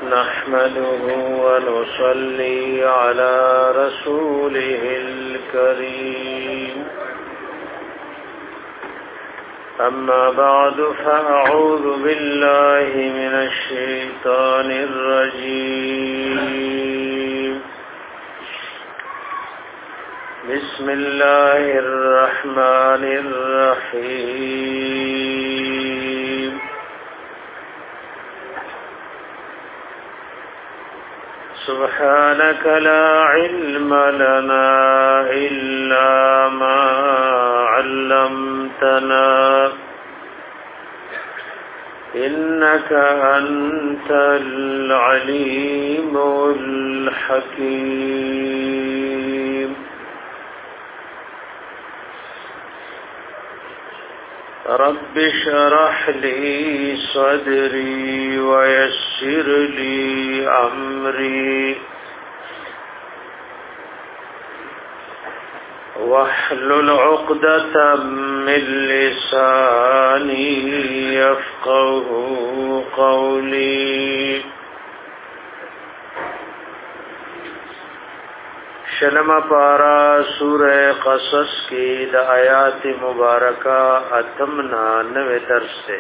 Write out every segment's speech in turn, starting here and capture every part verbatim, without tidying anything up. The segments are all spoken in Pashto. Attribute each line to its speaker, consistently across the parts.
Speaker 1: نحمده ونصلي على رسوله الكريم أما بعد فأعوذ بالله من الشيطان الرجيم بسم الله الرحمن الرحيم سبحانك لا علم لنا إلا ما علمتنا إنك أنت العليم الحكيم رب اشرح لي صدري ويسر لي أمري واحلل عقدة من لساني يفقه قولي شلم پارا سورہ قصص کی دا آیات مبارکہ اتمنا نوے درس سے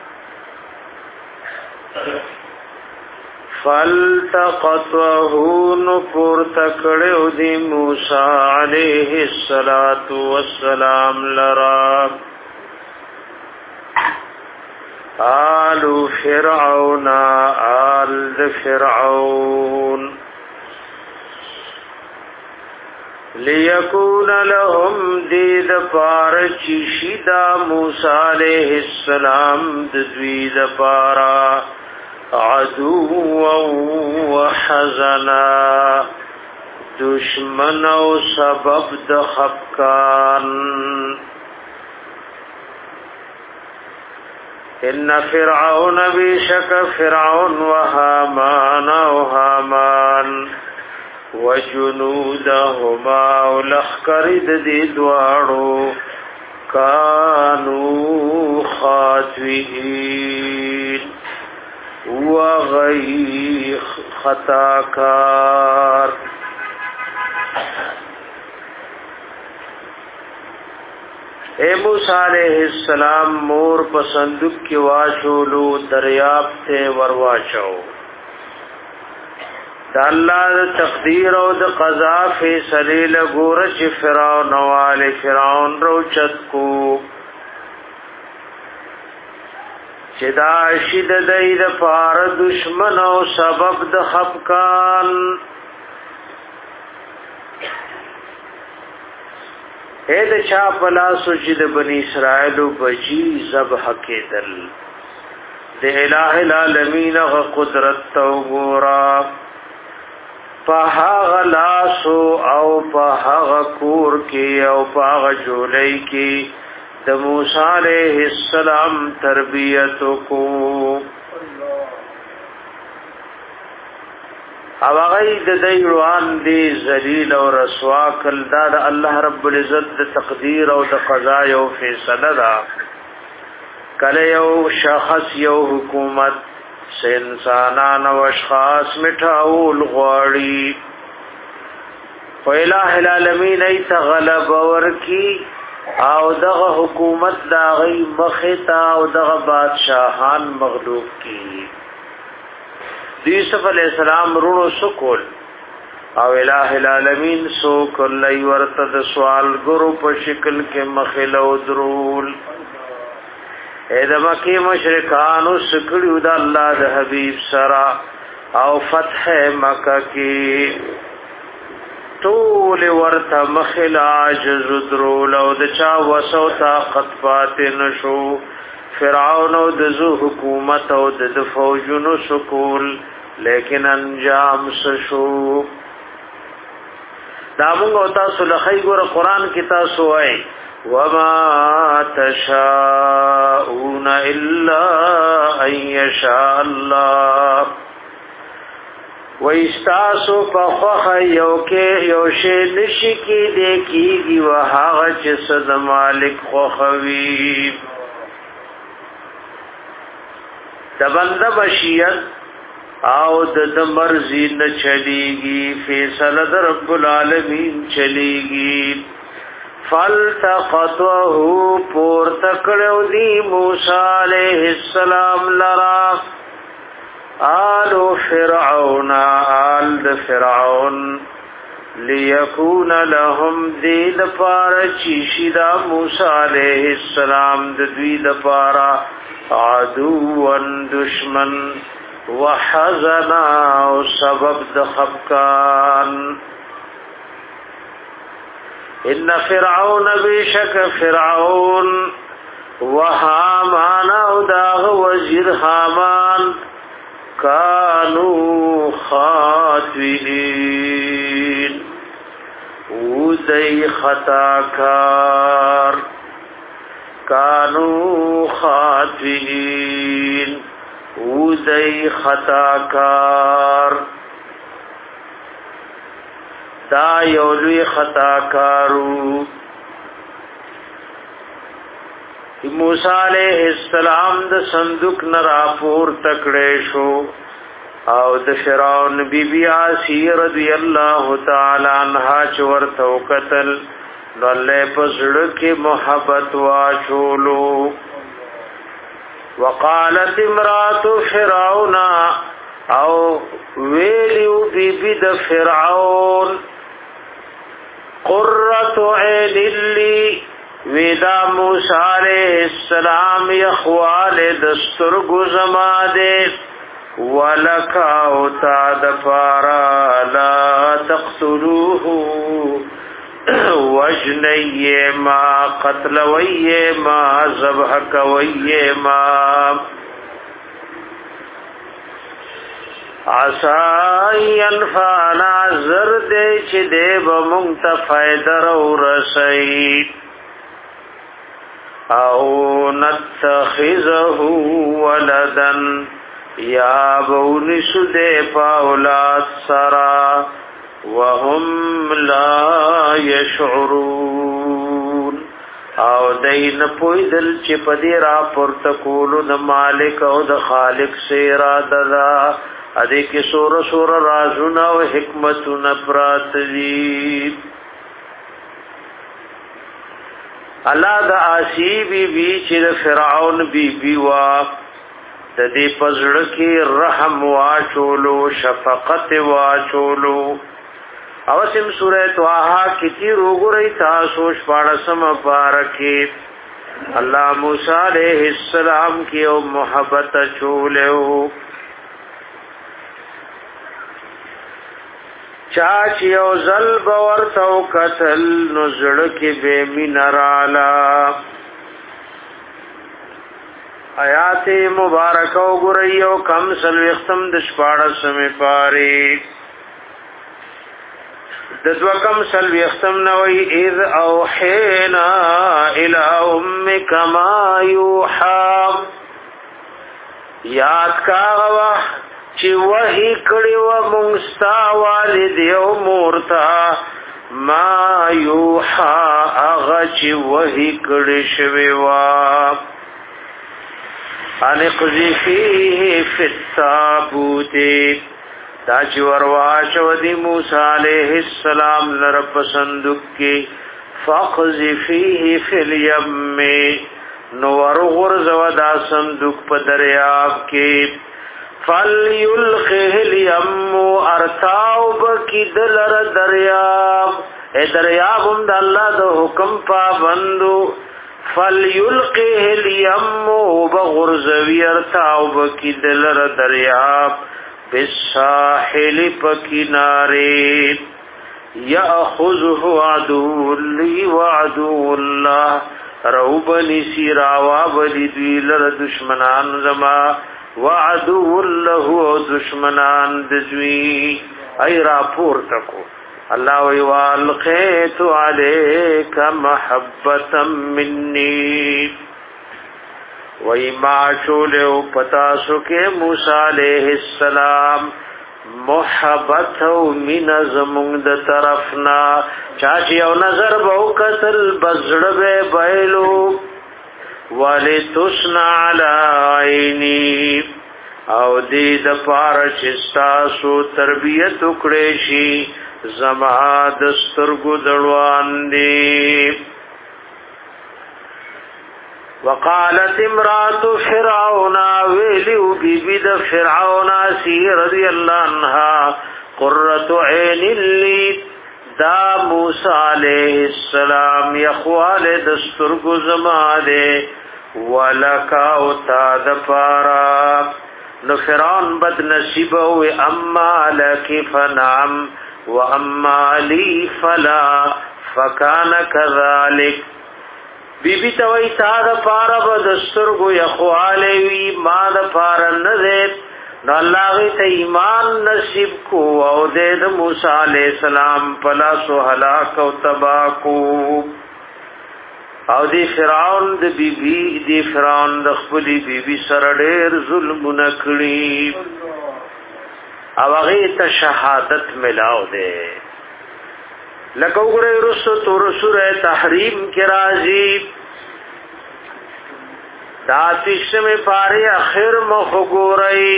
Speaker 1: فَالْتَقَطَهُ نُفُرْ تَكْڑِعُ دِي مُوسَى عَلَيْهِ الصَّلَاةُ وَالسَّلَامُ لَرَا آلُ فِرْعَوْنَ آل فِرْعَوْنَ لِيَكُونَ لَهُمْ دِيدَ پارچ شِدَا مُوسَى عَلَيْهِ السَّلَامُ دَدْوِيدَ پارا عدوا وحزنا دشمن او سبب د خفقان ان فرعون بشك فرعون وهامان وهامان وجنودهما ولخرد دي دوارو كانوا خاطئين وغی خطاکار اے موسیٰ علیہ السلام مور پسندک کی واشولو دریاب تے ورواچو دا اللہ دا تقدیر او دا قضا فیصلی لگورچ فرعون وال فرعون روچت کو چدا شد دید پار دشمن او سبب د خفقان اے د چا پلا سجد بنی اسرائیل بجی ذبح کېدل د الہ العالمین غ قدرت تو ګورا پاغ لاسو او پاغ کور کی او پاغ جولای کی د موسی علیہ السلام تربیت کو او غی د دیوان دی ذلیل او رسوا کل دا الله رب العزت د تقدیر او د قضا او فیصله دا کله یو شخص یو حکومت سے انسانان او اشخاص مټاول غواړي فالہ العالمین ایت غلب ورکی او دغه حکومت دا غي مختا او دغه بادشاہان مغلوب کی یوسف علیہ السلام رونو سکول او الہ العالمین سو کلی ورتد سوال ګرو په شکل کې مخلو درول اې د مکی مشرکانو سکړو د الله د حبیب سرا او فتح مکه کې طول ورت مخلاج زدرول او د چا وسو طاقت پات نشو فرعون او د زو حکومت او د فوجونو سکول لیکن انجام سشو دامنګ او تاسو لخی ګور قران کې تاسو وای وما تشاءون الا ان يشاء الله وَإِسْتَاسُ فَخَخَ يَوْكِ يَوْشِ نِشِكِ دَكِيگِ وَهَغَ جَسَدَ مالک خوخوی د بنده بشیت او د مرزي نه چلیږي فیصله د رب العالمین چلیږي فالتقطه پور تکړو دی موسی علیہ السلام لرا آل فرعون آل د فرعون ليكون لهم دید پارا چیشدا موسی علیہ السلام د دوی د پارا عدوان دشمن وحزنا او سبب د خفقان ان فرعون بشک فرعون وهامان او داغ وزیر حامان کانو خاطئین او دی خطاکار کانو خاطئین او دی خطاکار دا یولوی خطاکارو موسی علیہ السلام د صندوق نرا پور تکړه شو او د فرعون بی بی آسیہ رضی اللہ تعالی عنہا چورته قتل الله پسړه کې محبت واچولو وقالت امرات فرعون او ویلیو بی بی د فرعون قرۃ عین لی ویدا موسی علیہ السلام یخوال دستر گزما دے ولکا اوتا دفارا لا تقتلوه وجنی ما قتلوی ما ذبحکوی ما عسى ينفعنا زرد چې دې به مونږ ته فائدہ ورسي او نتخذه ولدا یا بونس دې پاولاد سرا وهم لا يشعرون او دین پویدل چې پدې را پورته کولو د مالک او د خالق سے را دلا ادې کې سور سور رازونه او حکمتونه پرات دي الله د آسی بی بی چې فرعون بی بی وا د دې پزړه کې رحم واچولو شفقت واچولو او سم سورۃ طه کې چې وګورئ تاسو شپاړسم پارکه الله موسی علیہ السلام کې او محبت چولو چاچ یو زل باور تو قتل نزړ کې بے مینرالا آیات مبارک او ګریو کم سلوختم د شپاړسم پاره د دو کم سلوختم نوې اذ اوحینا الی امک ما یوحى یاد کا چې وਹੀ کړي و مونږتا والد یو مورتا ما یوحى اغه چې وਹੀ کړي شوی وا ان قذفیه فی التابوت دا چې ورواچو دی موسی علیہ السلام لرب صندوق کې فقذفیه فی الیم نو ورغرزو دا صندوق په دریاب کې فَلْيُلْقِهِ الْيَمُّ ارتاو بکی دلر دریاب اے دریاب هم دا اللہ دا حکم پابندو فَلْيُلْقِهِ الْيَمُّ بغرزوی ارتاو بکی دلر دریاب بالساحل پکنارے یأخذه عدو لی وعدو اللہ روبنی سیراوا بلی دویلر دشمنان زما وعدو له دشمنان دزوی ای راپور تکو اللہ وی والقیت علیک محبتا منی وی ما چولیو پتاسو کے موسی علیہ السلام محبت و من زمونگ د طرفنا چاچی او نظر بو قتل بزرب بیلو وَلِتُسْنَ عَلَى عَيْنِي او دې د پاره چې تاسو تربیت وکړې شي زما د سترګو دړوان دي. وقالت امرات فرعون ویلو بی بی د فرعون سی رضی الله عنها قرۃ عین لی دا موسی علیہ السلام یخوال دسترګو زما دے ولکا او تا د پارا. نو فرعون بد نصیب او اما لکی فنعم و اما لی فلا فکان کذالک. بی بی توی تا د پارا بدسترګو یخوال وی ما د پارا نه نو الله غي ته ایمان نصیب کو او د موسی علیہ السلام پلا سو هلاک او تبا کو. او دی فرعون د بی بی دی فرعون د خپل بی بی سره ډېر ظلم نکړي او هغه ته شهادت ملاو ده. لکه وګورئ رسو تور سوره تحریم کې راځي دا تیسمه پاره اخر مخ وګورئ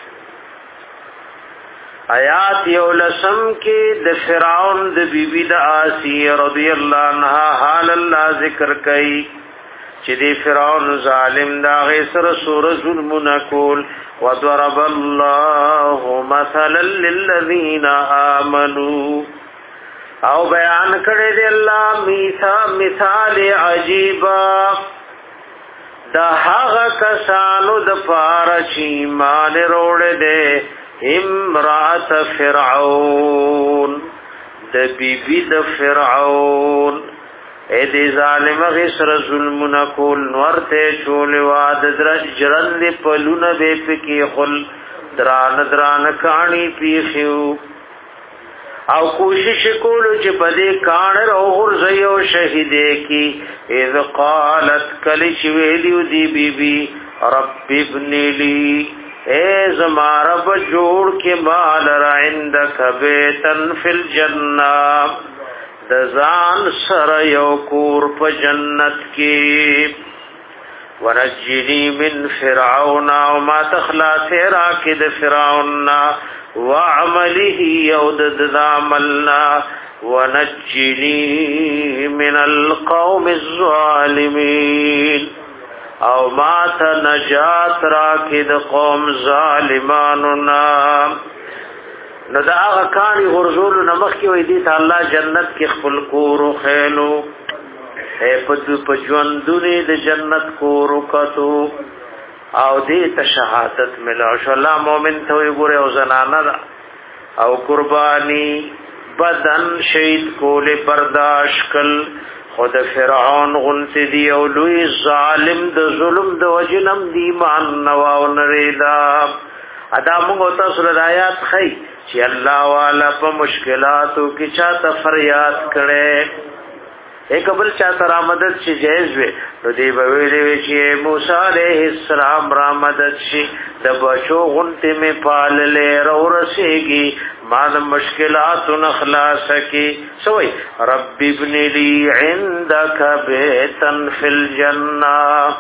Speaker 1: آیات یو لسم کې د فرعون د بیبی د آسیه رضی الله عنها حال الله ذکر کوي چې د فرعون ظالم دا غیر سور ظلم نکول. وضرب الله مثلا للذین آمنوا او بیان کړی دی الله مثال عجیبا دا هغه کسانو د پاره چې ایمان وروړي دي. امرات فرعون د بیبی د فرعون اې دې ظالم غسر ظلم نکول نورته چول واد درج جرند پلونه دې پکې خل دران دران کانی پیخو او کوشش کولو چې پدې کان اور زيو شهیدې کی اذ قالت کلش ویلیو دی بیبی رب ابن لی اے زمارا بجوڑ کے مال عندک بیتن فی الجنہ دزان سر یوکور پا جنت کی ونجنی من فرعون وما تخلاص راکد فرعون وعمله یودد عملنا ونجنی من القوم الظالمین او ما ته نجات راکد قوم ظالمانو نا. نو دا هغه کانی غرزول نمخ کی وې دي ته الله جنت کې خپل کور خېلو اے پد پجوندونی د جنت کور کتو او دې ته شهادت ملا شو. الله مؤمن ته وي ګوره او زنانه او قربانی بدن شهید کول برداشت کل خود فرعون غنت دی او لوی ظالم د ظلم د وجنم دی مان نواو نریدا. ادا موږ تاسو له آیات خی چې الله والا په مشکلاتو کې چاته فریاد کړي ایک بل چاته را مدد شي جایز وي نو دی به ویلې چې موسی علیہ السلام را مدد شي د بچو غنت می پاللې رو رسېږي ما د مشکلات نخلاص کی سوئی رب ابن لی عندك بیتا فی الجنہ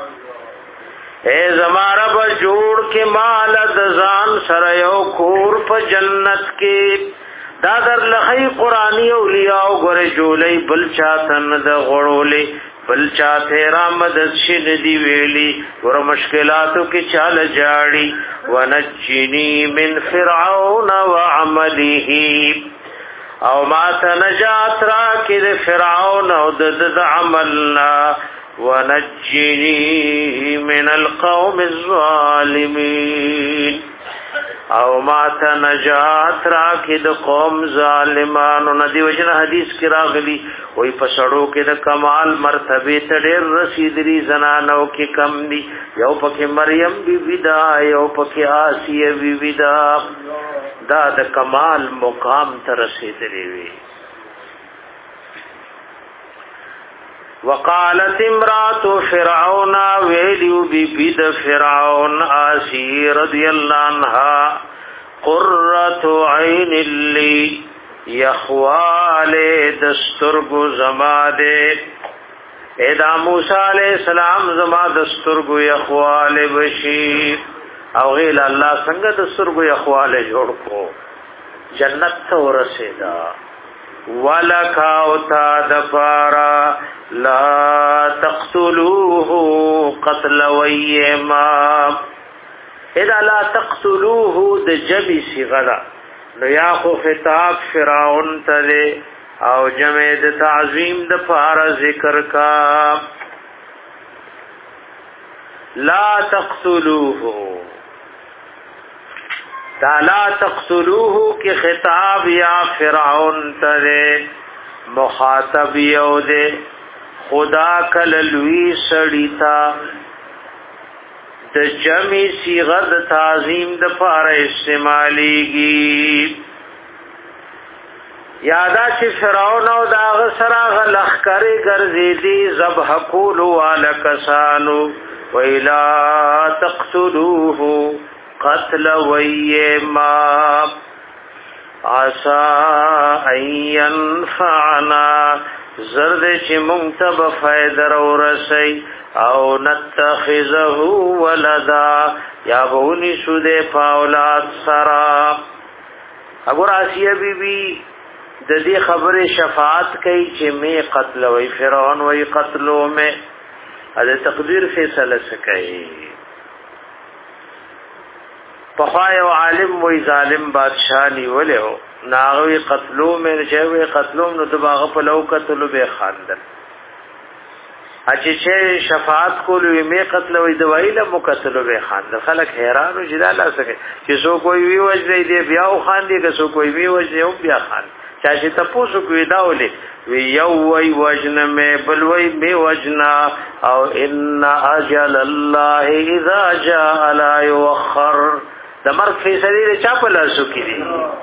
Speaker 1: اے زمارا بجوڑ کے مال دزان سریو کور پا جنت کی دا در لخی قرآنی اولیاء گوری جولی بلچاتن دا غڑولی بلچاتے رامدد شن دی ویلی ور مشکلاتو کی چال جاڑی ونجنی من فرعون وعمله او ما تنجات راکی دی فرعون او دد عملنا ونجنی من القوم الظالمین او ما تنجات راکی د قوم ظالمانو ندی وجنه حدیث کی راغلی وی پسړو کې د کمال مرتبه ته ډېر رسیدلی زنانو کې کم دي یو پکې مریم بی بی دا یو پکې آسیه بی بی دا دا د کمال مقام ته رسیدلی وی. وقالت امرات فرعون ویلیو بی بی د فرعون آسی رضی اللہ عنہا قرۃ عین لی یخوال دسترگو زمادے اے دا موسیٰ علیہ السلام زما دسترگو یخوال بشی او غیل الله څنګه د سرګو اخواله جوړ کو جنت ته ورسېدا ولکا او تا دفارا لا تقتلوه قتل ویما اذا لا تقتلوه د جمع صيغه نو یا خو خطاب فرعون ته او جمع د تعظیم د فار ذکر کا لا تقتلوه دا لا تقتلوه کی خطاب یا فرعون ته مخاطب یو دے خدا کل لوی سړی تا د جمع صيغه د تعظیم د پاره استعماليږي یادا چې فرعون او دا غسرا غلخ کرے ګرځې دي ذبح کول والکسانو ویلا تقتلوه قتل ویما عسى ان ينفعنا زرد چې مونږ ته به فائدہ ورسي او نتخذه ولدا یا بونی سود فاولاد سرا اگر آسیہ بی بی د دې خبره شفاعت کوي چې می قتل وی فرعون وی قتلو میں د تقدیر فیصله سکي پخوای او عالم وی ظالم بادشاہ نیولیو ناغوی قتلو میں چوی قتلو نو دباغ په لو قتلو به خاندل اچې چې شفاعت کولو می قتل وی دوی له مقتلو به خاندل خلک حیران او جلاله سکے چې سو کوئی وی وجه دی بیا او خاندي که سو کوئی وی وجه او بیا خاند چا چې تاسو کوی داولې وی یو وی وجن میں بل وی می وجنا او ان اجل الله اذا جاء لا يؤخر د مرګ فیصله چا په لاسو کې دي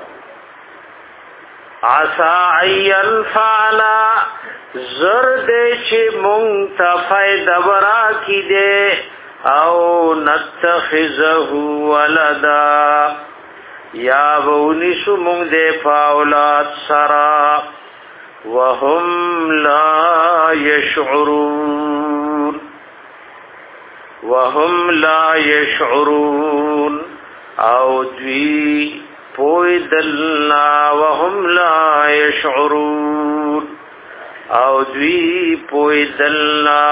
Speaker 1: عسى عين فعلا زرد چې مونږ ته فائدہ ورا کی دے او نتخذه ولدا یا ونی شو مونږ دې فاولاد سرا وهم لا يشعرون وهم لا يشعرون او دوی پوی دلنا وهم لا يشعرون او دوی پوی دلنا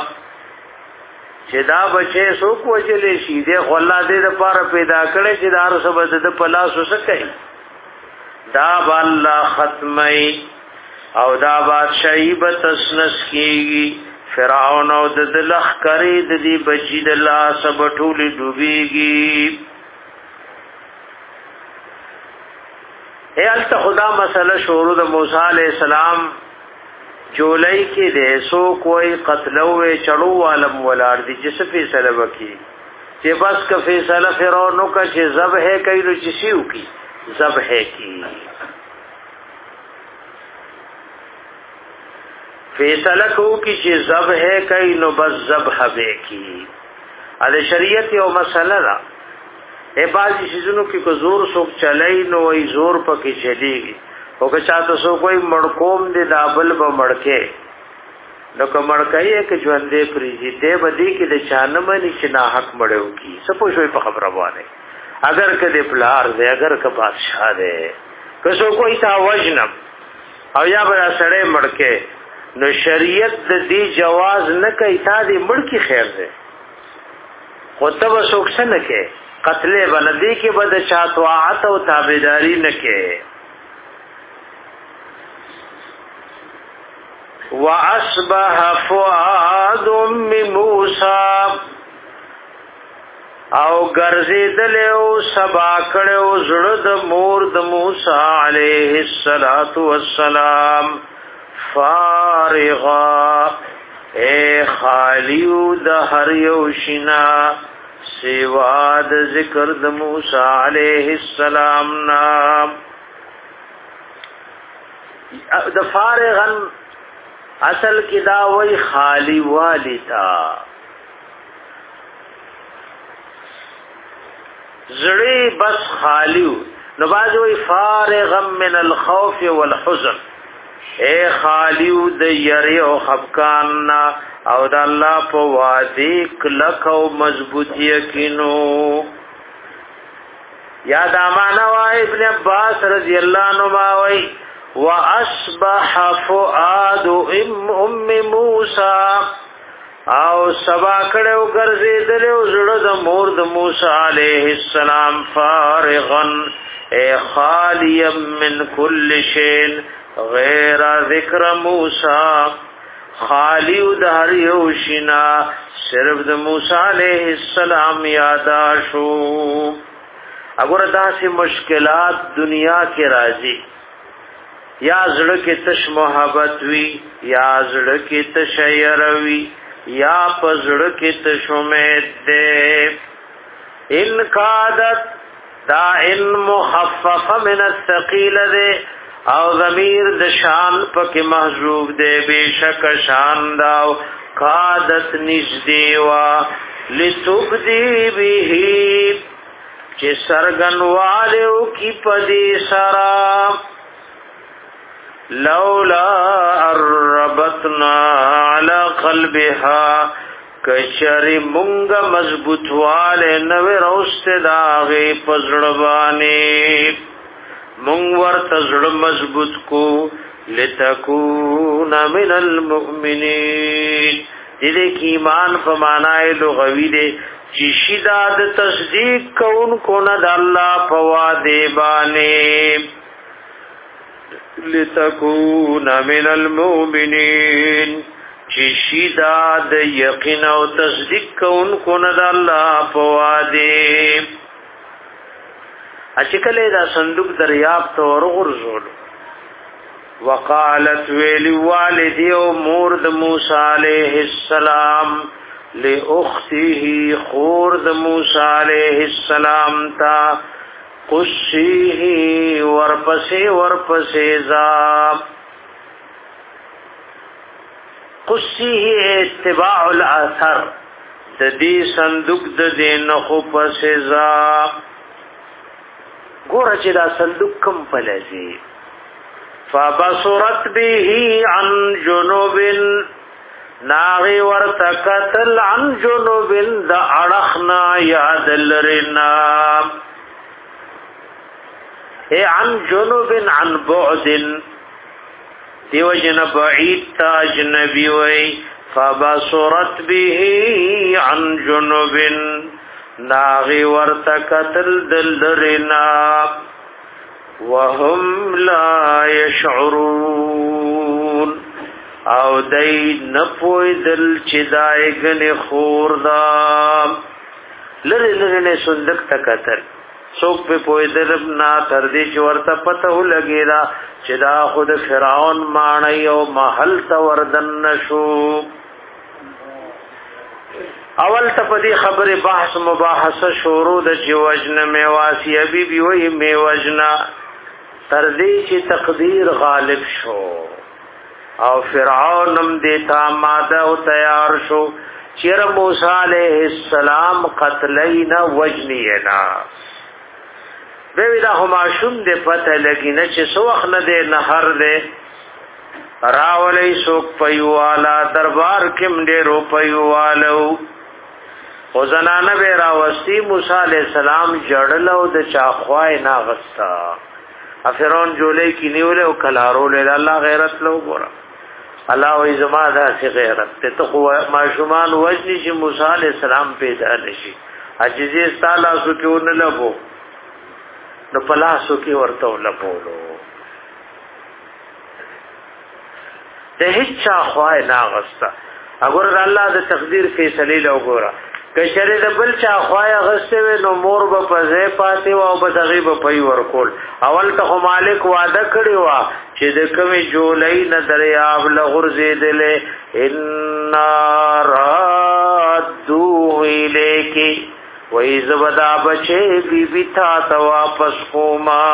Speaker 1: چې دا بچې سو کوچلې شي دې خلا دې د پاره پیدا کړي چې دار سبد د پلاس وسکي دا بالله ختمي او دا بادشاہي به تسنس کیږي فرعون او د لخ کری د دې بچی د الله سب ټولې ډوبېږي اے الته خدا مسله شروع د موسی علیہ السلام جولای کې دې سو کوئی قتلوه چړو عالم ولار دي چې څه فیصله وکي چې بس کا فیصله فرعون کا چې ذبح کوي نو چې سیو کی ذبح کی فیصله کو کی چې ذبح کوي نو بس ذبح به کی ا شریعت یو مسله ده اے بازي شیزونو کې کو زور سوک چلای نو وای زور پکې چلیږي او که چاته سو کوئی مړکوم دې دابل به مړکه نو که مړکایې کې ژوندې پریږي دې بدی کې د چانه باندې چې نا حق مړیو کی سپو شوی په خبره وانه اگر کدی پلار دې اگر که بادشاہ دې که سو کوئی تا وجنم او یا بل سړې مړکه نو شریعت د دې جواز نه کوي تا دې مړکی خیر دې خو ته وسوک نه کې قتل بلدی کې بد چاطاعت او تابعداري نه کې وَأَصْبَحَ فُؤَادُ مُوسَى او ګرځیدل او سبا کړو زړه د مور د موسی عليه السلام فارغا اے خالیو د هر یو شنا سوا د ذکر د موسی عليه السلام نام د فارغن اصل کی دا وی خالی والتا زړی بس خالیو نو باز وی فارغ من الخوف والحزن اے خالیو د یری او خفقان او د الله په وادي کلک او مضبوط یقینو یا دا معنا وای ابن عباس رضی الله عنهما وای واصبح فؤاد ام ام موسی او سبا کړو ګرځیدل او زړه د مور د موسی علیه السلام فارغا اے خالیا من کل شیء غیر ذکر موسی خالی د هر یو شینا صرف د موسی علیه السلام یاد شو. اگر داسې مشکلات دنیا کې راځي یا زړه کې تش محبت وی یا زړه کې تش یروي یا پزړه کې تش امید ده ان قادت دا ان مخففه من الثقيل ده او ضمیر د شان پکې محذوف ده بشک شان دا قادت نږدې وا لتبدي به چې سرغنوالو کی پدی سرا لولا الربطنا على قلبها کشری مونږه مضبوط والے نو روست داغه پزړبانی مونږ ورته زړه مضبوط کو لتكون من المؤمنین دې کې ایمان په معنی لغوی دی چې شداد تصدیق کون کو نه د الله په وعده باندې لتكون من المؤمنین چې شداد یقین او تصدیق کون کو نه د الله په وعده اشکله دا صندوق دریاب ته ورغورځول وقالت ویلی والدی او مور د موسی علیہ السلام لاخته خور د موسی علیہ السلام تا قصیه ورپسې ورپسې ذا قصیه اتباع الاثر د دې صندوق د دین خو پسې ذا ګور چې دا صندوق کم پلځي فبصرت به عن جنوب ناغي ورتقتل عن جنوب دا اڑخنا یاد لرنا اے عن جنوب عن بعد دیو جن بعید تا اجنبی وی فبصرت به عن جنوب ناغي ورتقتل دلرنا وهم لا يشعرون او دای نپوی دل چې دای غنی خور دا لری لری نه صندوق تکتر څوک په پوی دل نه تر دې چې ورته پته ولګی دا چې دا خود فرعون مانای او محل ته وردن نشو. اول ته په دې خبره بحث مباحثه شروع د جوجن میواسی ابي بي وی میوجنا تر دې چې تقدیر غالب شو او فرعون هم دې تا ماده او تیار شو چیر موسی علیہ السلام قتلینا وجنینا بیوی دا هماشون دې پته لګی نه چې سو وخت نه دې نهر دې راولې سوک پيوالا دربار کې دې رو پيوالو او زنانه به راوستي موسی علیہ السلام جړل او د چاخوای ناغستا افرون جولې کې نیول او کلارو له الله غیرت لو ګور الله وې زما دا سي غیرت ته خو ماشومان وجني چې موسی عليه السلام پیدا نشي عجزي تعالی سو کې ون لبو نو پلاسو کې ورته لبولو ته هیڅ خوای ناغستا اگر الله د تقدیر فیصله لو ګور کشره د بل چا خوایا غسته و نو مور به پځه پاتې او به دغه به پي ورکول اول ته مالک وعده کړی و چې د کومې جولای نه دریاب لغرزیدلې ان رادو الیکی وای زبدا بچې بی بی تا ته واپس کوما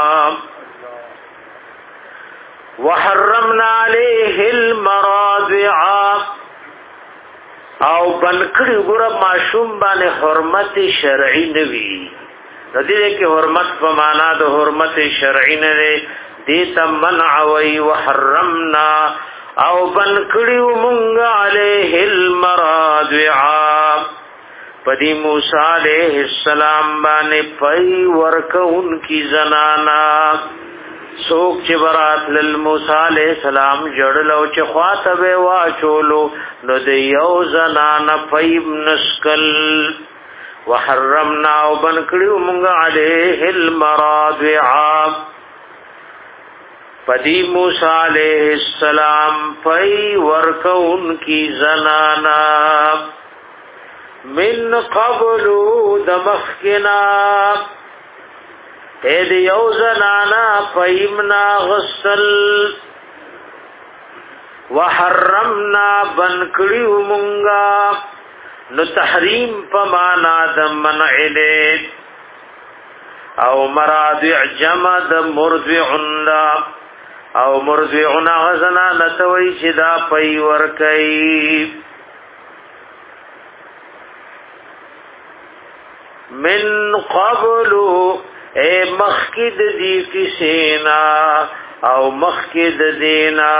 Speaker 1: وحرمنا عليه المراضع او بنکړي ګره ماشوم باندې حرمت شرعي نوي د دې کې حرمت په معنا د حرمت شرعي نه دي ته منع وي وحرمنا او بنکړي مونږ عليه المراضع پدی موسی علیہ السلام باندې پي ورکون کی زنانا سوک چې برات لل موسی علیہ السلام جړل او چې خاطب واچولو نو د یو زنانا پي نسکل وحرمنا وبن کړو مونږ علیه المراضع پدی موسی علیہ السلام پي ورکون کی زنانا من قبل دمخنا اے دی یو زنانا پيمنا غسل وحرمنا بن کړو مونږه نو تحریم پمانا د منع له او مراضع جمع د مرضع او مرضعنا غزنا نتوي چې دا پي ور کوي من قبل اے مخکد دی کسینا او مخکد دینا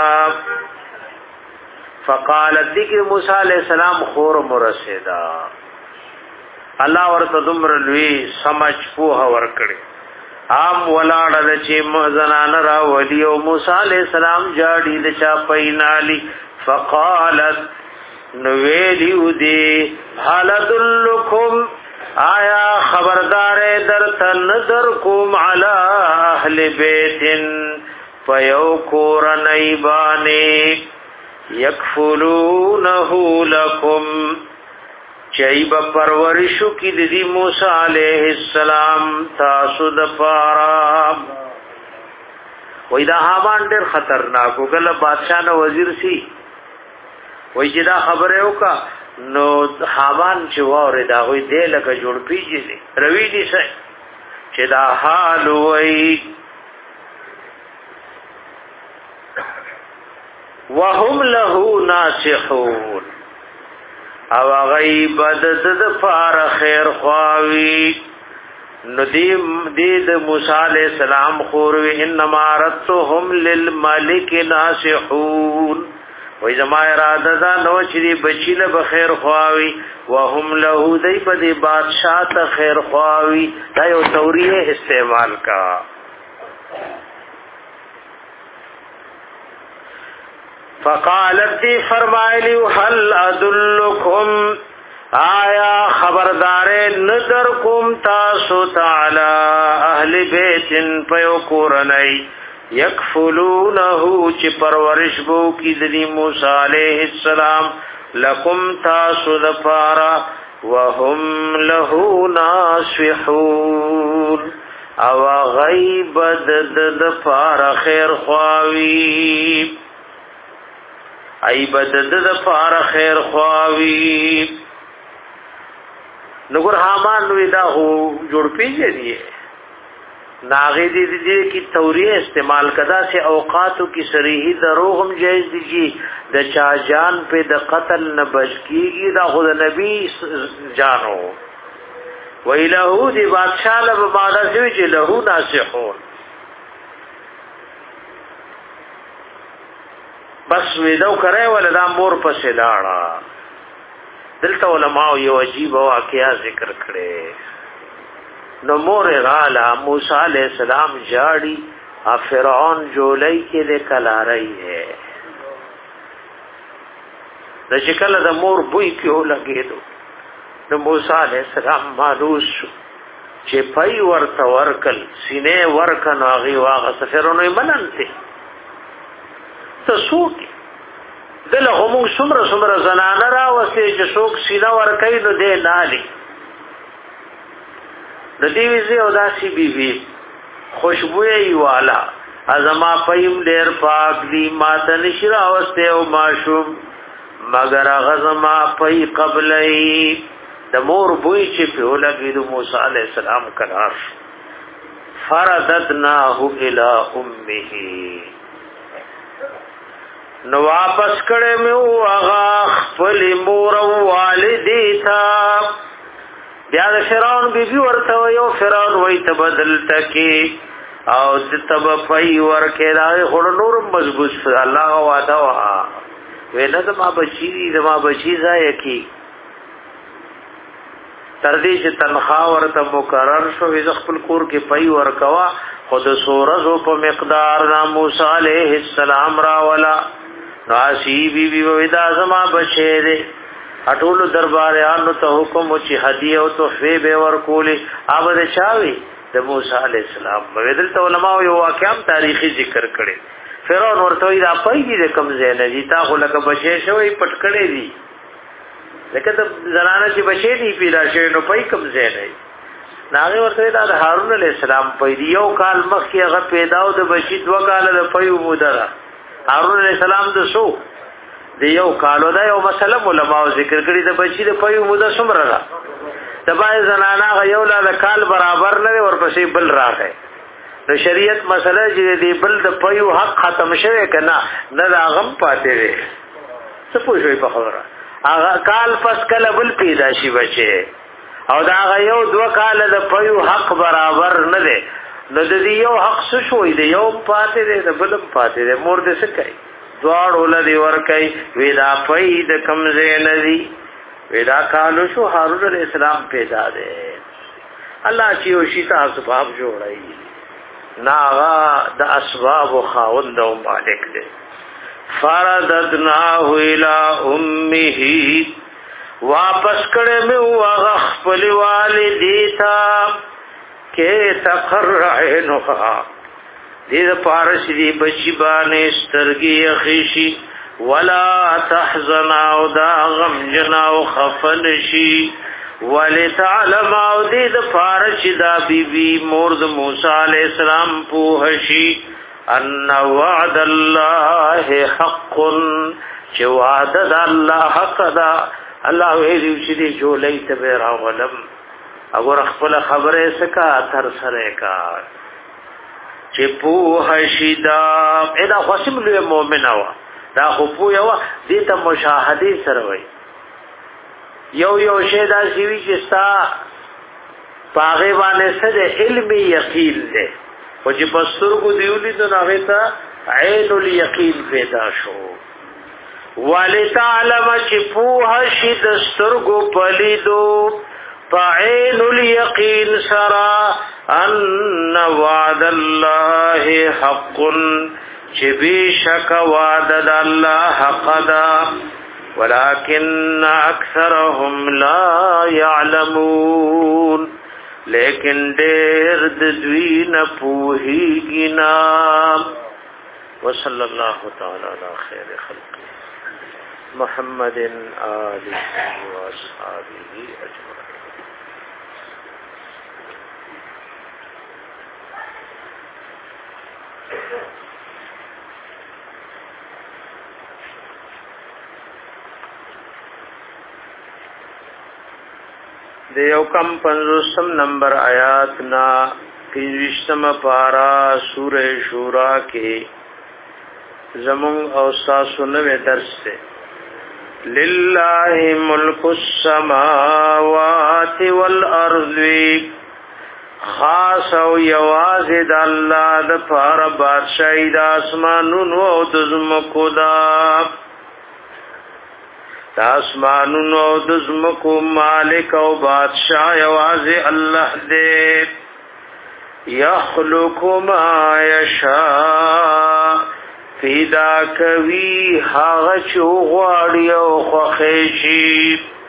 Speaker 1: فقالت ذکر موسی علیہ السلام خور مرسدا الله ورته دمر لوی سمجھ پوها ور کړی عام ولاړل چې زنان را ولي او موسی علیہ السلام جاړي د چا پینالی فقالت نویلی ودی حالدلکم آیا خبردار در تن در کوم علی اهل بیتن فیو کور نیبانی یکفلونه لکم چایب پرورشو کی دی موسی علیہ السلام تاسو د پارا وای دا هامان ډیر خطرناک وګله بادشاہ نو وزیر سی وای چې دا خبره وکا نو هامان چې واره دا وای دی لکه جوړ پیږي روي دي سي چې دا حال وای وهم له ناصحون او غیب د فار خیر خواوی ندیم دید موسی علیہ السلام خوروی انما ردتهم للملک ناصحون وی زما اراده دا نو چې بچی له بخیر خواوی وهم له دی په بادشاہ ته خیر خواوی دا یو توریه استعمال کا فقالت دی فرمایلی هل ادلکم آیا خبردار نظر کوم تاسو تعالی اهل بیتن پیو کورنی یکفلونه چې پرورش بو کی دی موسی علیہ السلام لکم تاسو دپارا وهم له ناصحون او غیب دپارا خیر خواوی ای بدد د فار خیر خواوی نګور حامان نو دا هو جوړ پیږي دی ناغی دی دی کی توریه استعمال کدا سے اوقاتو کی صریحی دروغم جائز دیجی د چا جان په د قتل نه بچ کیږي دا خود نبی جانو ویلهو دی بادشاہ له بعد شوی چې له ناصحون بس ویدو کرے ولدا مور پسې لاړه دلته علماء یو عجیب واقعا ذکر کړي نو مور غالا موسی علیہ السلام جاړي ا فرعون جولای کې د کلارای ہے د شکل د مور بوی کې لګېدو نو موسی علیہ السلام مالوس چې پای ورته ورکل سینې ورکنه غي واغه فرعون یې مننته تسوک دله هم څومره څومره زنانه را وسه چې څوک سینا ور کوي نو دې نالي د دې ویزه او داسي بیبي خوشبوئی والا ازما پیم ډیر پاک دی ماته نشرا وسته او ماشوم مگر غزما پي قبلې د مور بوئی چې په لګي د موسی عليه السلام قرار فرددناه الى امه نو واپس کړه مې واغه خپل مور او والدی تا بیا د فرعون بیبي ورته یو فرعون وای ته بدل تکي او د تب پي ورکه راغی خور نور مضبوط الله وعده وا وینه د ما بچی د ما بچی ځای کی تر دې چې تنخواه ورته مقرر شو د خپل کور کې پي ورکوا خود سورزو په مقدار نا موسی عليه السلام را ولا راسی بی بی ودا زما بچی دې اټول درباریانو ته حکم چې هدیه او تحفه به ورکولې اوبه چاوي د موسی عليه السلام بدل ته علماء یو واقعام تاریخي ذکر کړي فرعون ورته دا پي دې کم زین دي تا خو لکه بچی شوی پټ کړي دي لکه د زنانه چې بچی دي پیدا شوی نو پي کم زین دي ناغه ورته دا هارون عليه السلام پي دی یو کال مخکې هغه پیدا او د بچی دوه کال د پي مودره هارون عليه السلام د سو د یو کالو دا یو مسله علماء ذکر کړي د بچی د پي موده څومره ده تبای زنانه یو لا کال برابر نه ورپسې بل راغی نو شریعت مسله چې دی بل د پيو حق ختم شوه کنه نه دا غم پاتې وي څه پوښوي په خبره هغه کال پس کله بل پیدا شي بچي او دا یو دو کال د پيو حق برابر نه دی نو د دې یو حق څه شوې دی یو پاتې دی د بل پاتې دی مور دې څه کوي دوار ولدي ور کوي ودا پي د کمزې نه دی ودا کالو شو هارون علیہ السلام پیدا دے الله چې او شیتا اسباب جوړای ناغا د اسباب خاوند او مالک دے فرددناه الى امه واپس کړه مې واغ خپل والدی تا کې تقر عینها دې پارش دې بچی باندې سترګي خيشي ولا تحزن او دا غم جنا او خفن شي ولتعلم او دې د فارش دا بی بی مورد موسی علیہ السلام په شي ان وعد الله حق چې وعده د الله حق دا الله دې چې دې جوړې ته راولم اور خپل خبره سکا تر سره کا چې په شي دا ادا قسم له مؤمن وا دا خو پو یو دې ته مشاهدي سره وای یو یو شی دا سیوی چې ستا پاغه باندې سره علمي یقین ده او چې پسترګو دیولې نو هغه ته عین الیقین پیدا شو ولتعلم چې په شي د سترګو پلیدو فعین الیقین سرا ان وعد الله حق چې بشک وعد الله حق ده ولكن اکثرهم لا يعلمون لیکن ډېر د دوی نه پوهیږي نه وصلی الله تعالی علی خیر خلق محمد آله و اصحابه اجمعین د یو کم پنځوسم نمبر آیات نا پنځوسم پارا سورہ شورا کې زمون او تاسو نوې درس ده لله ملک السماوات والارض خاص او یواز د الله د پاره بادشاہي د اسمانونو او د زمکو دا اسمانونو او د زمکو مالک او بادشاہ یواز الله دې یخلق ما یشاء پیدا کوي هغه چوغړی او خوښي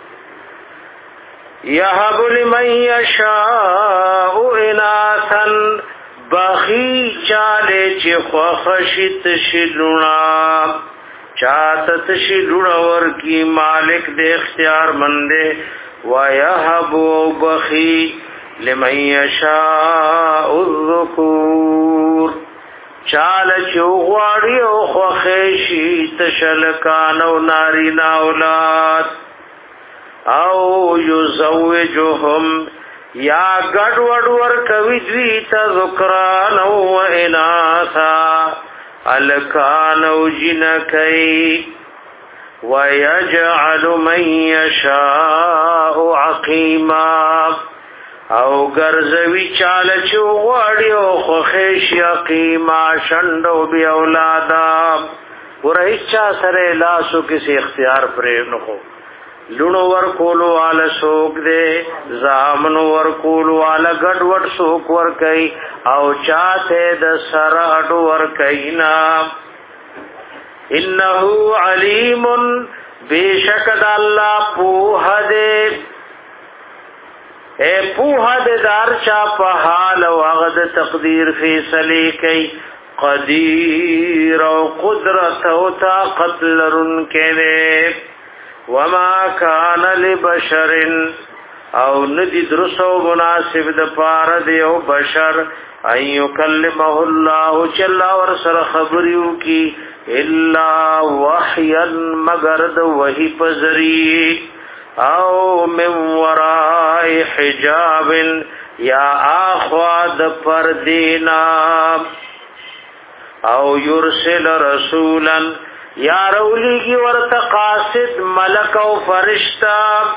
Speaker 1: یهب لمن یشاء اناثا بخی چاله چې خوښیت شلونا چاته تشلونا ورکی مالک دې اختیار منده ويهب بخی لمن یشاء الذکور چاله چوغړی او خوښي تشلکان او نارینا اولاد او یزوجهم یا ګډ وډ ور کوي دوی ته ذکران او اناثا الکان او جنکی ويجعل من يشاء عقیما او ګرځوي چاله چوغړی او خوښي عقیما شندو بی اولادا ورایچا سره لاسو کسی اختیار پرې نکو لونو ور کولو والا سوک دے زامنو ور کولو والا گڑ وڑ سوک ور کئی او چاہتے د سر اڈو ور کئینا انہو علیم بے شکد اللہ پوہ دے اے پوہ دے دار چا پہال وغد تقدیر فیصلے کئی قدیر و قدرت و طاقت لرن کے دے وما کان لبشر او ندی درسو مناسب د پار دیو بشر ایو کلمہ اللہ چلا ورسر خبریو کی الا وحیا مگر د وحی پزری او من وراء حجاب یا آخواد پردینا او یرسل رسولا یا رولی کی ورت قاصد ملک و فرشتہ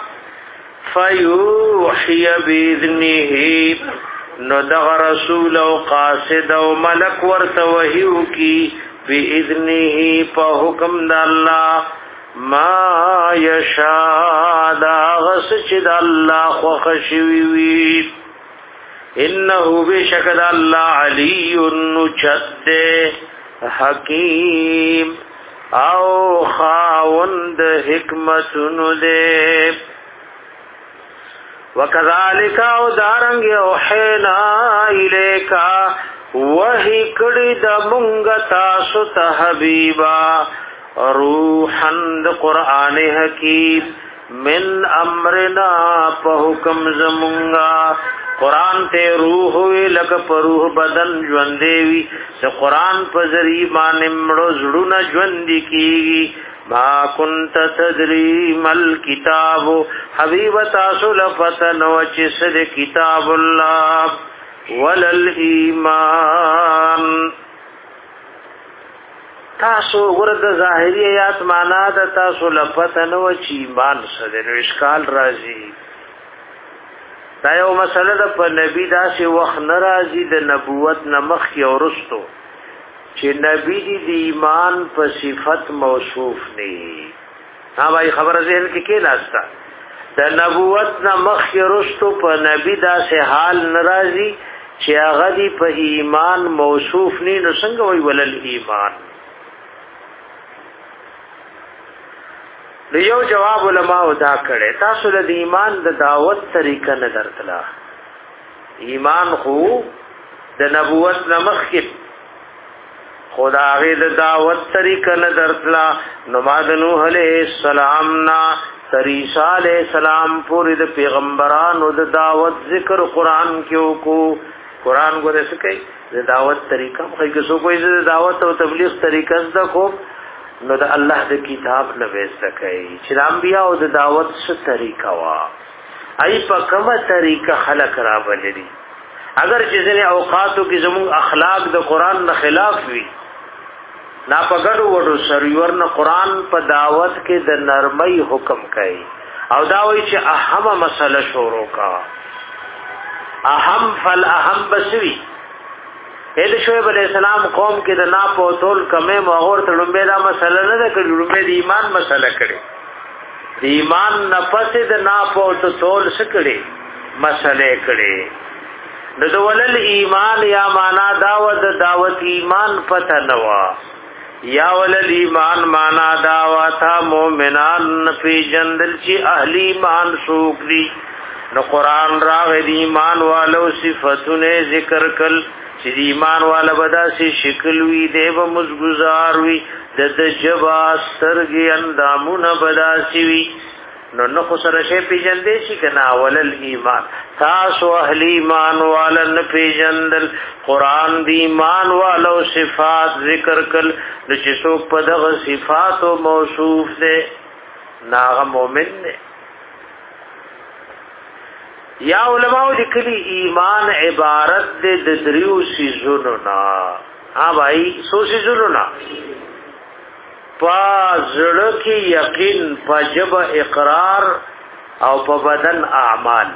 Speaker 1: فیوحی بیذنه نو دغ رسول و قاصد و ملک ورت وحیو کی بیذنه پا حکم دا اللہ ما یشاد غسچ دا اللہ خوخشویوی انہو بشکد اللہ علی نچد حکیم او خاوند حکمت ندے وکذالک او دارنگ اوحینا الیکا وحی کڑی دا منگتا ست حبیبا روحند قرآن حکیم من امرنا پا حکم زمونگا قرآن تے روح ہوئی لکا پا روح بدن جوندیوی سے قرآن پا ذریع مانمڑو زڑونا جوندی کیگی ما کنت تدری مل کتابو حبیب تاسو لفتن وچسد کتاب اللہ ولل ایمان تاسو ورد ظاہری آیات مانا دا تاسو لفتن وچ ایمان صدر اشکال رازی دا یو مسله د په نبی داسې وخت ناراضي د نبوت نمخ یو رستو چې نبی دی د ایمان په صفت موصوف نه ها وايي خبره ذهن کې کې ناشتا د نبوت نمخ یو رستو په نبی داسې حال ناراضي چې هغه دی په ایمان موصوف نه نو څنګه وی ولل ایمان یو جواب علماء ادا کړي تاسو د ایمان د دعوت طریقه نه درتلا ایمان خو د نبوت نمخ کې خدا غي د دعوت طریقه نه درتلا نماز نوح علیہ السلام نا عیسی علیہ السلام پورې د پیغمبرانو د دعوت ذکر قران کې کو قران غوړې سکے د دعوت طریقه خو کې سو کوئی د دعوت او تبلیغ طریقه زده کو نو د الله د کتاب نه وېست کوي چې د انبیاء او د دعوت څخه طریقه وا ای په کومه طریقه خلق را بللی اگر چې ځنه اوقاتو کې زموږ اخلاق د قران نه خلاف وي نا پګړو وډو سریور نه قران په دعوت کې د نرمۍ حکم کوي او دا وایي چې اهم مسله شروع کا اهم فل اهم بسوي اې د شعیب علیہ السلام قوم کې د ناپ او تول کمه مغور تړمبه دا مسله نه ده کړي لومبه د ایمان مسله کړي د ایمان نفس د ناپ او تول سکړي مسله کړي د ولل ایمان یا معنا داوت دعوت ایمان پته نوا یا ولل ایمان معنا دعوت مومنان فی جندل چی اهل ایمان سوق دی نو قران راغ دی ایمان والو صفاتونه ذکر کل چې ایمان والا بدا سي شکل وی دیو مزګزار وی د د جبا سترګي اندامونه بدا سي وی نو نو خو سره شي پیجندې شي کنا ولل ایمان تاسو اهل ایمان والا نه پیجندل قران دی ایمان والو صفات ذکر کل د چې څوک په دغه صفات او موصوف دي ناغه مؤمن نه یا علماء لیکلی ایمان عبارت دے د دریو سیزونو نا ہاں بھائی سو سیزونو نا پا زړه کې یقین پا جب اقرار او پا بدن اعمال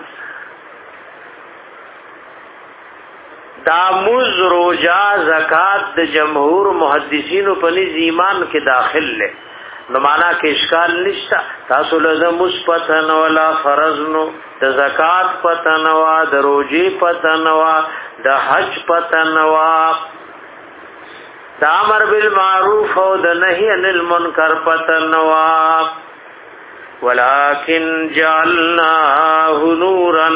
Speaker 1: داموز روجا زکات د جمهور محدثینو په نس ایمان کې داخل لے نو معنا کې اشکال نشتا تاسو له مثبتن ولا فرض نو د زکات پتن وا د روزي پتن وا د حج پتن وا د امر بالمعروف او د نهي عن المنکر پتن وا ولکن جعلناه نورا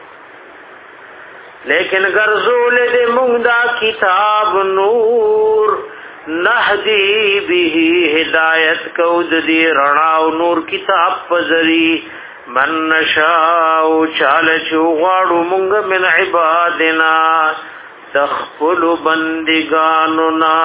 Speaker 1: لیکن غرزول دې موږ دا کتاب نور نهدی به هدایت کو د دې رڼا او نور کتاب پزري من نشاء چال چوغاړو موږ من عبادنا تخفل بندگانو نا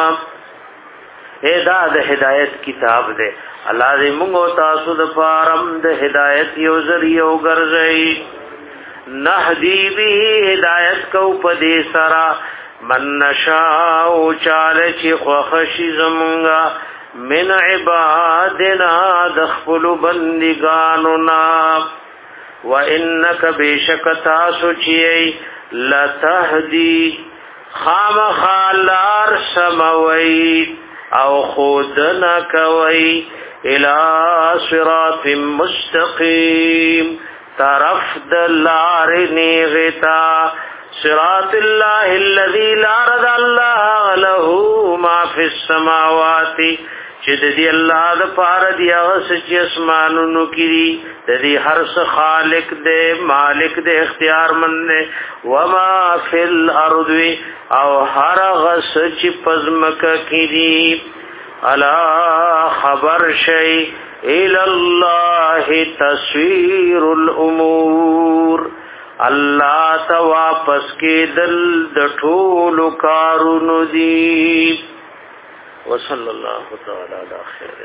Speaker 1: هدا د هدایت کتاب دې الله دې موږ تاسو د فارم د هدایت یو ذریعہ وګرځي نهدی به هدایت کو پدې سرا من نشاء چال چی خوخشی زمونگا من عبادنا دخفل بندگاننا و انک بیشک تاسو چی لتهدی خام خالار سموی او خودنا کوي الى صراط مستقيم طرف دلار نیغتا صراط الله الذي لا رضى الله له ما في السماوات چې د دې الله د پاره دی هغه چې اسمانونو کې د دې هر څه خالق دی مالک دی اختیار مند دی و ما فی الارض او هر هغه چې پزمک کې دی الا خبر شی الى الله تسویر الامور الله تا واپس کې دل د ټول کارونو دی وصلی الله تعالی علی خیر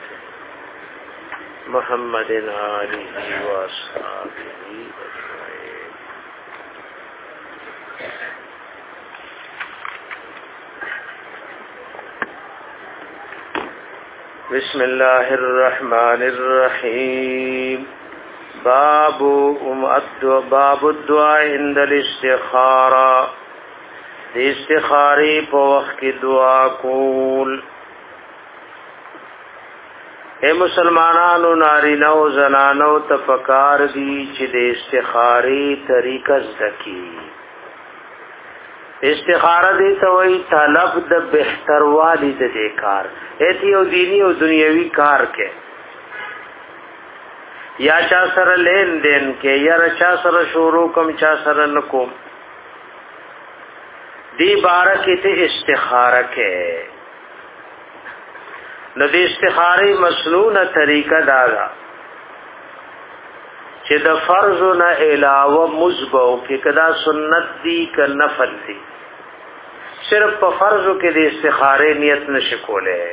Speaker 1: خلق محمد علیه و اصحابہ بسم الله الرحمن الرحیم باب باب الدعاء عند الاستخاره استخاری په وخت کې دعا کول اے مسلمانانو نارینه او زنانو تفکر دي چې د استخاری طریقه زکی استخاره دي ته وایي طلب د بهتر والی د دې کار ایتی او دینی او دنیوي کار کې یا چا سره لین دین کې یا چا سره شروع کم چا سره نکوم دی بارکه ته استخاره کې نو د استخاره مسنونه طریقه دا ده چې د فرض نه علاوه مزبو کې کدا سنت دی ک نفل دی صرف په فرضو کې د استخاره نیت نشکوله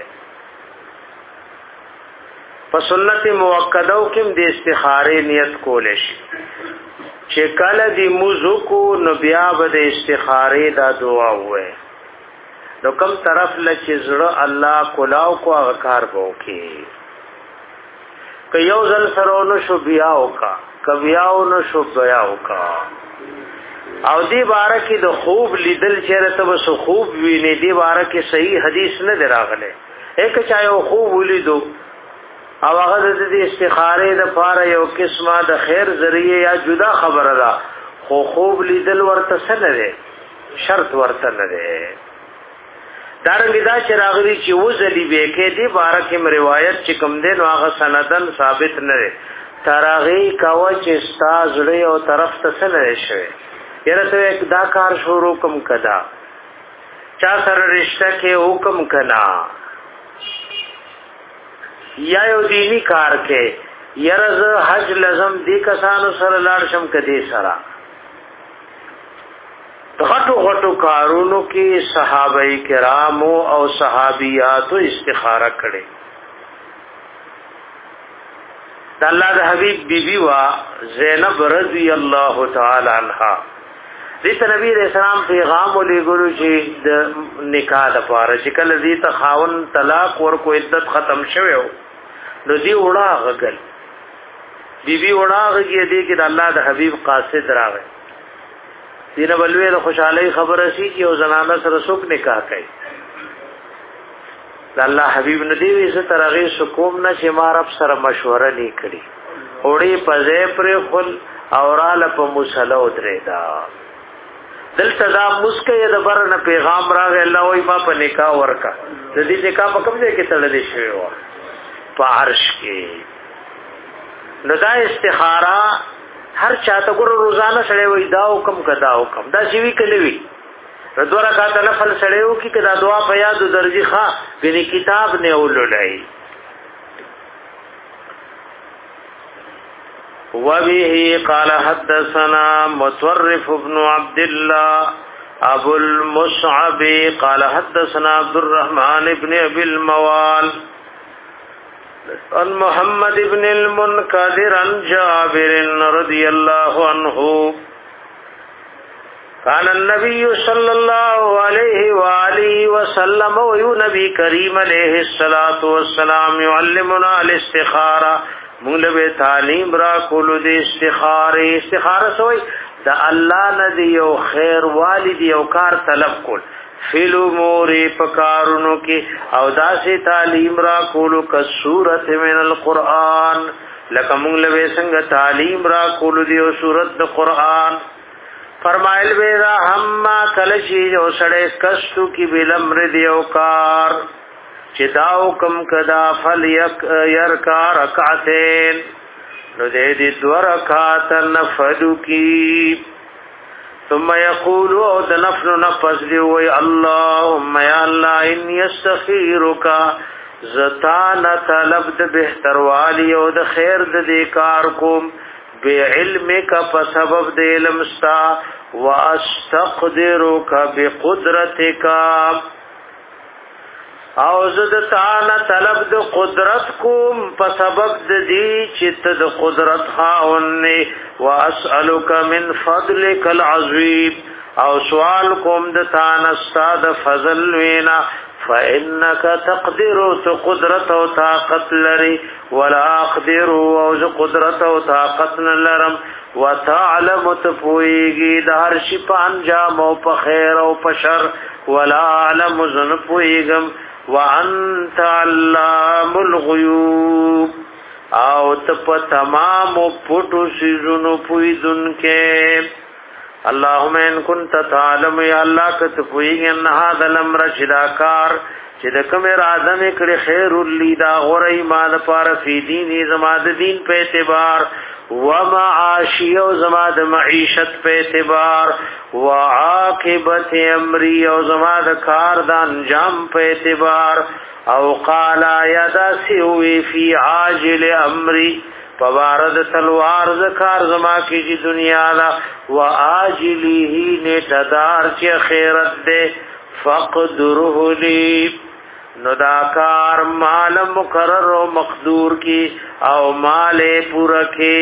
Speaker 1: په سنت موکدو کې د استخاره نیت کولې شي چې کله دی موضوع کو نو بیا به استخاره دا دعا وې نو کوم طرف لچ زړه الله کلاو کو اغکار بو کې که یو ځل سره نو شو بیاو کا کبیاو نو شو بیاو کا او دی بارکه د خوب لیدل چیرې ته وسو خوب ویني دی بارکه صحیح حدیث نه دراغله یک چایو خوب ولیدو او هغه د استخاره د پاره یو قسمه د خیر ذریعہ یا جدا خبره ده خو خوب لیدل ورته سره ده شرط ورته نه ده دارنګ دا چې راغلي چې وزلی به کې دی بارکه روایت چې کوم دین هغه سندن ثابت نه ده تراغي کاوه چې استاد لري او طرف ته سره شوی یره ته دا کار شروع کوم کدا چا سره رشتہ کې حکم کنا یا یو دینی کار کې یرز حج لازم دی کسانو سره لاړ شم کدي سره غټو غټو کارونو کې صحابه کرامو او صحابياتو استخاره کړي د الله د حبيب بیبي وا زینب رضی الله تعالی عنها دې نبی رسول الله پیغام ولېګلو چې د نکاح لپاره چې کله دې ته خاون طلاق ورکو عدت ختم شوه نو دی وړا غل بیبي وړا غږی دی چې الله د حبيب قاصد راغی دینه بلوي د خوشحالي خبره سي چې او زنانه سره څوک نکاح کوي الله حبیب ندی وی ز ترغه سکوم نه چې ما رب سره مشوره لیکړي وړي پځې پر خپل اوراله په مصلو درېدا دلته دا مسکه د برنه پیغام راغی الله وای ما په نکاح ورکا د دې نکاح په کوم ځای کې تړلې شوی و په عرش کې نو دا استخاره هر چاته ګور روزانه سره وای دا حکم کدا حکم دا شی وی کلی وی ردوره کا تلفل سړیو کی کدا دعا په یاد درځي ښا غني کتاب نه ولولای وبه قال حدثنا متورف بن عبد الله ابو المصعب قال حدثنا عبد الرحمن بن ابي الموال عن محمد بن المنكدر عن جابر رضي الله عنه كان النبي صلى الله عليه وآله وسلم ويو نبي كريم عليه الصلاة والسلام يعلمنا الاستخارة مولوی تعلیم را کولو دی استخاره استخاره سوئی دا اللہ ندی یو خیر والدی یو کار طلب کول فیل اموری پکارونو کی او دا سی تعلیم را کولو کا سورت من القرآن لکا مولوی سنگ تعلیم را کولو دی یو سورت دا قرآن فرمائل بیدا ہما کلشی جو سڑے کستو کی بلمر دی یو کار چداو کم کدا فل یک یرکا رکعتین نو دے دی دو رکعت نفدو کی ثم یقولو او دنفن نفس دیوئی اللہم یا اللہ ان یستخیرکا زتان طلب د بہتر والی او د خیر د دیکار کم بے علم کا پسبب د علمستا واستقدرکا بقدرتکا او زد تانا طلب د قدرت کوم په سبب د دې چې ته د قدرت خاونې واسالک من فضلک العظیم او سوال کوم د تانا استاد فضل وینا فانك تقدر تو قدرت او طاقت لري ولا اقدر او ز قدرت او طاقت لرم وتعلم تفویږي د هر شي په انجام او په خیر او په شر ولا علم زن پویګم وانت علام الغیوب او تپ تمام پټو سيزونو پویدن کې اللهم ان كنت تعلم یا الله کت پویږي ان هذا الامر شداکار چې د کوم اراده مې کړی خیر لیدا غره ایمان پر فی دین زماد دین په اعتبار ومعاشی او زماد معیشت په اعتبار وعاقبت امری او زماد کار د انجام په اعتبار او قال یدا سوی فی عاجل امری فوارد تلوار ذکر زما کی جی دنیا دا واجله نتدار چه خیرت دے فقدره لی نداکار مال مقرر و مقدور کی او مال پورا کی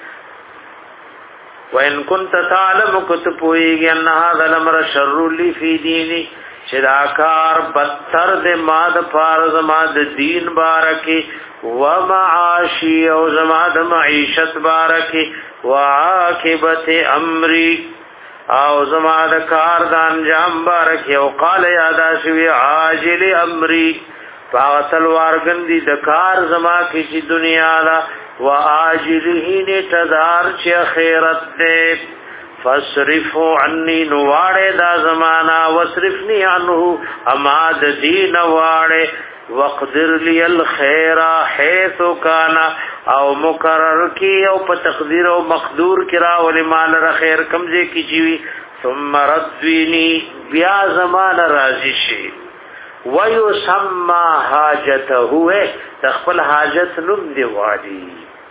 Speaker 1: وَإِن كُنْتَ تَعْلَمُ كُتُبُوِيگِ أَنَّ هَذَا الْأَمْرَ شَرٌّ لِّي فِي دِينِي شداکار بدتر دے ماد پارز ماد دین بارکی ومعاشی او زماد معیشت بارکی وعاقبت امری او زماد کار دا انجام بارکی او قال یادا شوی عاجل امری فاغتلوار گندی دکار زما کی چی دنیا دا وآجله نتدار چی خیرت دے فصرفو عنی نواڑے دا زمانا وصرفنی عنہ اماد دین واڑے وقدر لی الخیر حیث کانا او مقرر کی او پا تقدیر او مقدور کرا ولی مال را خیر کمزے کی چیوی ثم ردوینی بیا زمان رازی شی ویسمى حاجته تخپل حاجت نم دی وادي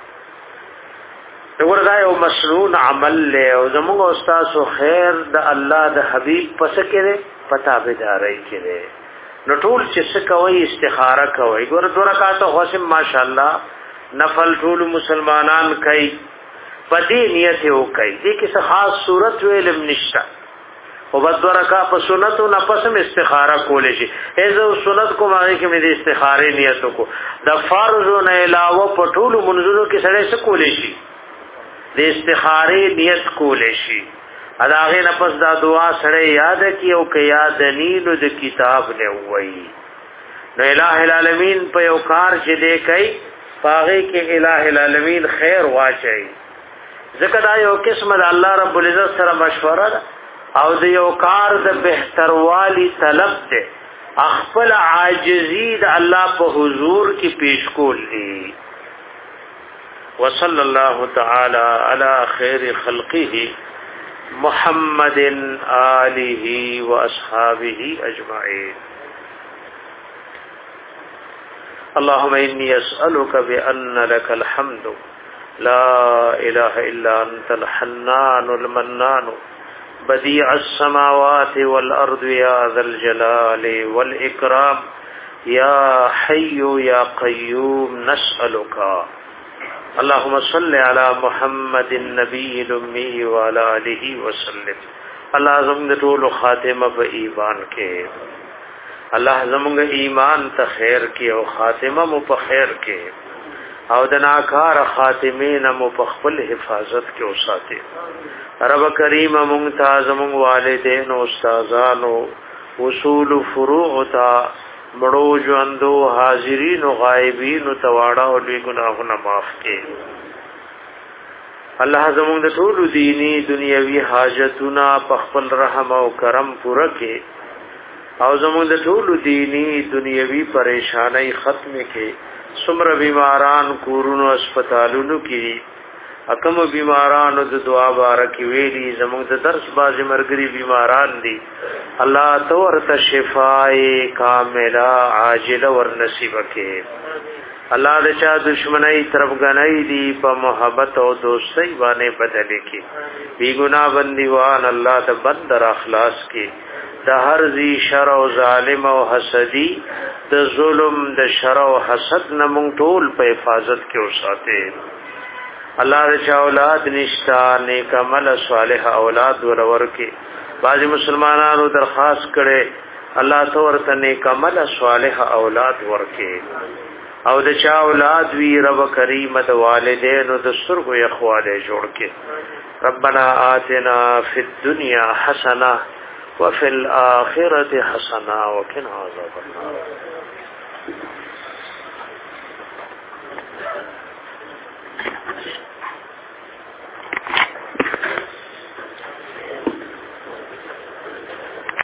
Speaker 1: وګوره دا یو مسنون عمل له او زموږ استاد سو خیر د الله د حبيب پس کړي پتا بيداري کړي نو ټول چې څه کوي استخاره کوي ګوره دوه رکعات غوسم ماشاءالله نفل ټول مسلمانان کوي پدې نیت یو کوي دې کې څه خاص صورت ویلم نشتا او بد ورکا په سنت او نفسم استخاره کولې شي ایزو سنت کو معنی کې مې د استخاره نیت کو د فرض نه علاوه په ټول منځونو کې سره څه کولې شي د استخاره نیت کولې شي اداغه نفس دا دعا سره یاد کی او کې یاد نینو د کتاب نه وای نو الہ العالمین په یو کار چې دی کوي پاغه کې الہ العالمین خیر واچي ځکه دا یو قسم د الله رب العزت سره مشوره ده او د یو کار د بهتروالی طلب ده خپل عاجزی د الله په حضور کې پیش کول دي وصلی الله تعالی علی خیر خلقه محمد آله واصحابه اجمعین اللهم انی اسألک بأن لك الحمد لا اله الا انت الحنان المنان بديع السماوات والارض يا ذا الجلال والاكرام يا حي يا قيوم نسألك اللهم صل على محمد النبي الامي وعلى اله وسلم الله زموږ ټول خاتمه په ایمان کې الله زموږ ایمان ته خیر کې او خاتمه مو په خیر کې او د ناکار خاتمین مو په خپل حفاظت کې اوساته رب کریم مونږ ته زموږ والدین او استادانو اصول فروع تا مړو ژوندو حاضرین او غایبین او تواړه او لوی ګناهونه معاف کړي الله زموږ د ټول دینی دنیوي حاجتونه په خپل رحم او کرم پوره کړي او زموږ د ټول دینی دنیوي پریشانای ختم کړي څومره بیماران کورونو هسپتالونو کې حکم بیمارانو د دعا بارکی ویلی زموږ د درس باز مرګري بیماران دي الله تو ورته شفای کامله عاجله ور نصیب کړي الله د چا دشمنی طرف غنۍ دي په محبت او دوستۍ باندې بدل کړي بی ګنا بندیوان الله ته بدر اخلاص کړي د هر ذی شر او ظالم او حسدی د ظلم د شر او حسد نه مونږ ټول په حفاظت کې اوساته الله دې اولاد نشتا نیک عمل صالح اولاد ورور کې بعض مسلمانانو درخواست کړي الله تو ورته نیک عمل صالح اولاد ورکې او د چا اولاد وی رب کریم د والدین او د سترګو اخواله جوړ کې ربنا آتنا فی الدنیا حسنه وفي الآخرة حسنة وقنا عذاب النار